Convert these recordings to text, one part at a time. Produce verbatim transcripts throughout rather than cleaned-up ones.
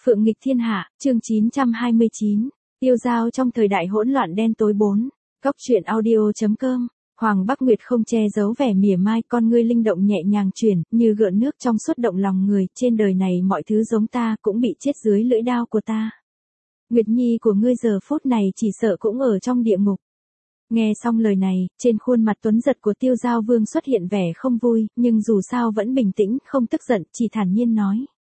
Phượng nghịch thiên hạ, chương chín trăm hai mươi chín. Tiêu dao trong thời đại hỗn loạn đen tối bốn. Góc truyện audio.com. Hoàng Bắc Nguyệt không che giấu vẻ mỉa mai, con ngươi linh động nhẹ nhàng chuyển, như gợn nước trong suốt động lòng người, trên đời này mọi thứ giống ta cũng bị chết dưới lưỡi đao của ta. Nguyệt Nhi của ngươi giờ phút này chỉ sợ cũng ở trong địa ngục. Nghe xong lời này, trên khuôn mặt tuấn giật của Tiêu Giao Vương xuất hiện vẻ không vui, nhưng dù sao vẫn bình tĩnh, không tức giận, chỉ thản nhiên nói.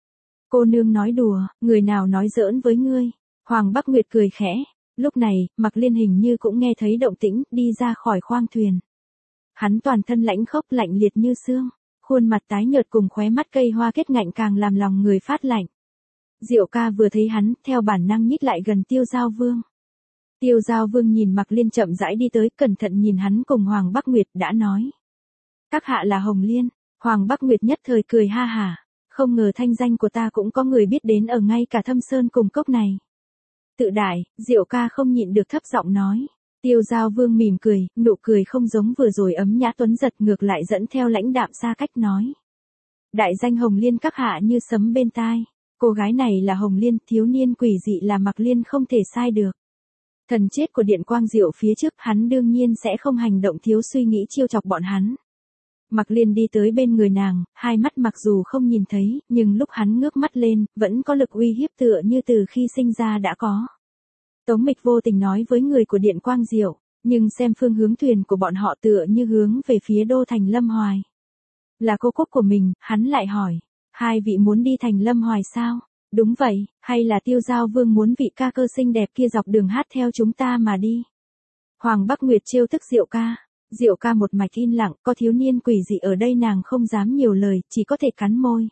Cô nương nói đùa, người nào nói giỡn với ngươi? Hoàng Bắc Nguyệt cười khẽ. Lúc này, Mạc Liên hình như cũng nghe thấy động tĩnh, đi ra khỏi khoang thuyền. Hắn toàn thân lãnh khốc lạnh liệt như xương, khuôn mặt tái nhợt cùng khóe mắt cây hoa kết ngạnh càng làm lòng người phát lạnh. Diệu ca vừa thấy hắn, theo bản năng nhích lại gần Tiêu Giao Vương. Tiêu Giao Vương nhìn Mạc Liên chậm rãi đi tới, cẩn thận nhìn hắn cùng Hoàng Bắc Nguyệt, đã nói. Các hạ là Hồng Liên. Hoàng Bắc Nguyệt nhất thời cười ha hả. Không ngờ thanh danh của ta cũng có người biết đến ở ngay cả Thâm Sơn cùng cốc này. Tự đại, Diệu ca không nhịn được thấp giọng nói. Tiêu Giao Vương mỉm cười, nụ cười không giống vừa rồi ấm nhã tuấn giật, ngược lại dẫn theo lãnh đạm xa cách nói. Đại danh Hồng Liên các hạ như sấm bên tai. Cô gái này là Hồng Liên, thiếu niên quỷ dị là Mạc Liên không thể sai được. Thần chết của Điện Quang Diệu phía trước, hắn đương nhiên sẽ không hành động thiếu suy nghĩ chiêu chọc bọn hắn. Mạc Liên đi tới bên người nàng, hai mắt mặc dù không nhìn thấy, nhưng lúc hắn ngước mắt lên, vẫn có lực uy hiếp tựa như từ khi sinh ra đã có. Tống Mịch vô tình nói với người của Điện Quang Diệu, nhưng xem phương hướng thuyền của bọn họ tựa như hướng về phía đô thành Lâm Hoài. Là cô cúc của mình, hắn lại hỏi, hai vị muốn đi thành Lâm Hoài sao? Đúng vậy, hay là Tiêu Giao Vương muốn vị ca cơ xinh đẹp kia dọc đường hát theo chúng ta mà đi? Hoàng Bắc Nguyệt trêu tức Diệu ca. Diệu ca một mạch yên lặng, có thiếu niên quỷ dị ở đây nàng không dám nhiều lời, chỉ có thể cắn môi.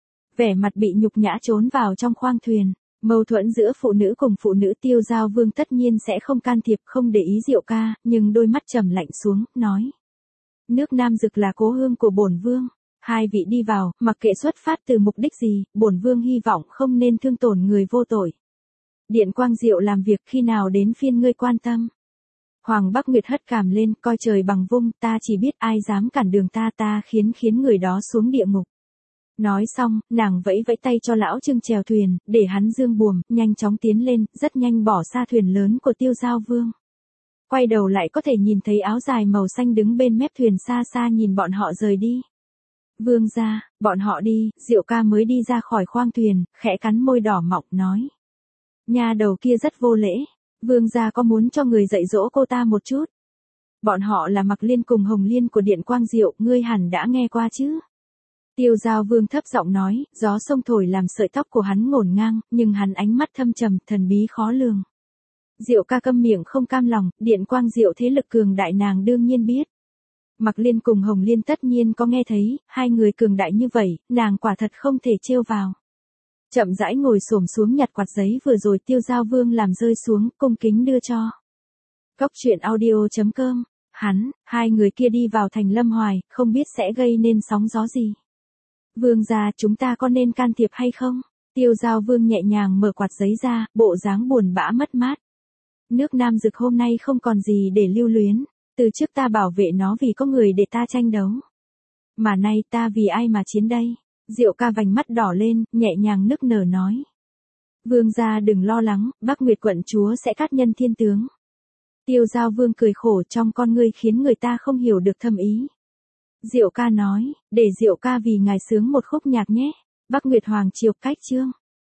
Vẻ mặt bị nhục nhã trốn vào trong khoang thuyền, mâu thuẫn giữa phụ nữ cùng phụ nữ. Tiêu Giao Vương tất nhiên sẽ không can thiệp, không để ý Diệu ca, nhưng đôi mắt trầm lạnh xuống, nói. Nước Nam Dực là cố hương của bổn vương. Hai vị đi vào, mặc kệ xuất phát từ mục đích gì, bổn vương hy vọng không nên thương tổn người vô tội. Điện Quang Diệu làm việc khi nào đến phiên ngươi quan tâm. Hoàng Bắc Nguyệt hất cảm lên, coi trời bằng vung, ta chỉ biết ai dám cản đường ta ta khiến khiến người đó xuống địa ngục. Nói xong, nàng vẫy vẫy tay cho lão Trương chèo thuyền, để hắn dương buồm, nhanh chóng tiến lên, rất nhanh bỏ xa thuyền lớn của Tiêu Giao Vương. Quay đầu lại có thể nhìn thấy áo dài màu xanh đứng bên mép thuyền xa xa nhìn bọn họ rời đi. Vương gia, bọn họ đi, Diệu ca mới đi ra khỏi khoang thuyền, khẽ cắn môi đỏ mọng nói. Nhà đầu kia rất vô lễ. Vương gia có muốn cho người dạy dỗ cô ta một chút? Bọn họ là Mạc Liên cùng Hồng Liên của Điện Quang Diệu, ngươi hẳn đã nghe qua chứ? Tiêu Giao Vương thấp giọng nói, gió sông thổi làm sợi tóc của hắn ngổn ngang, nhưng hắn ánh mắt thâm trầm, thần bí khó lường. Diệu ca câm miệng không cam lòng, Điện Quang Diệu thế lực cường đại nàng đương nhiên biết. Mạc Liên cùng Hồng Liên tất nhiên có nghe thấy, hai người cường đại như vậy, nàng quả thật không thể trêu vào. Chậm rãi ngồi xổm xuống nhặt quạt giấy vừa rồi Tiêu Giao Vương làm rơi xuống, cung kính đưa cho. Góc truyện audio.com. Hắn, hai người kia đi vào thành Lâm Hoài, không biết sẽ gây nên sóng gió gì. Vương gia, chúng ta có nên can thiệp hay không? Tiêu Giao Vương nhẹ nhàng mở quạt giấy ra, bộ dáng buồn bã mất mát. Nước Nam Dực hôm nay không còn gì để lưu luyến. Từ trước ta bảo vệ nó vì có người để ta tranh đấu. Mà nay ta vì ai mà chiến đây? Diệu ca vành mắt đỏ lên, nhẹ nhàng nức nở nói. Vương gia đừng lo lắng, Bắc Nguyệt quận chúa sẽ cát nhân thiên tướng. Tiêu Giao Vương cười khổ, trong con ngươi khiến người ta không hiểu được thâm ý. Diệu ca nói, để Diệu ca vì ngài sướng một khúc nhạc nhé. Bắc Nguyệt Hoàng triều cách chương.